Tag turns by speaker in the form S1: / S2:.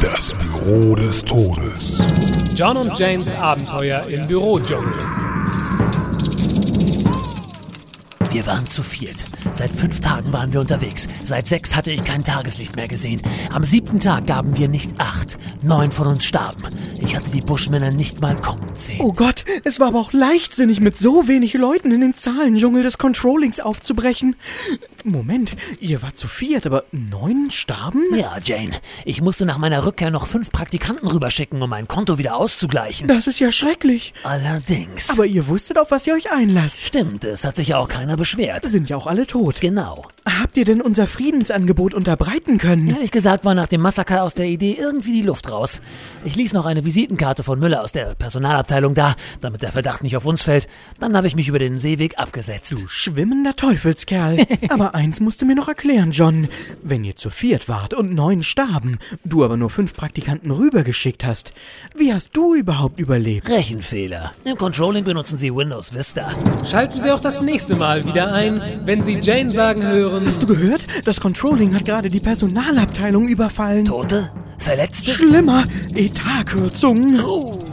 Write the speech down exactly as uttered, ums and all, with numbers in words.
S1: Das Büro des Todes.
S2: John und Janes Abenteuer im Bürodschungel.
S3: Wir waren zu viert. Seit fünf Tagen waren wir unterwegs. Seit sechs hatte ich kein Tageslicht mehr gesehen. Am siebten Tag gaben wir nicht acht. Neun von uns starben. Ich hatte die Buschmänner nicht mal kommen sehen.
S4: Oh Gott, es war aber auch leichtsinnig, mit so wenig Leuten in den Zahlendschungel des Controllings aufzubrechen. Moment, ihr wart zu viert, aber neun starben?
S3: Ja, Jane. Ich musste nach meiner Rückkehr noch fünf Praktikanten rüberschicken, um mein Konto wieder auszugleichen.
S4: Das ist ja schrecklich.
S3: Allerdings.
S4: Aber ihr wusstet, auf was ihr euch einlasst.
S3: Stimmt, es hat sich ja auch keiner beschwert.
S4: Sind ja auch alle tot.
S3: Genau.
S4: Habt ihr denn unser Friedensangebot unterbreiten können?
S3: Ehrlich gesagt war nach dem Massaker aus der Idee irgendwie die Luft raus. Ich ließ noch eine Visitenkarte von Müller aus der Personalabteilung da, damit der Verdacht nicht auf uns fällt. Dann habe ich mich über den Seeweg abgesetzt.
S4: Du schwimmender Teufelskerl. Aber eins musst du mir noch erklären, John. Wenn ihr zu viert wart und neun starben, du aber nur fünf Praktikanten rübergeschickt hast, wie hast du überhaupt überlebt?
S3: Rechenfehler. Im Controlling benutzen sie Windows Vista.
S2: Schalten Sie auch das nächste Mal wieder ein, wenn Sie Jane sagen hören...
S4: Hast du gehört? Das Controlling hat gerade die Personalabteilung überfallen.
S3: Tote? Verletzte?
S4: Schlimmer. Etatkürzungen.
S3: Oh.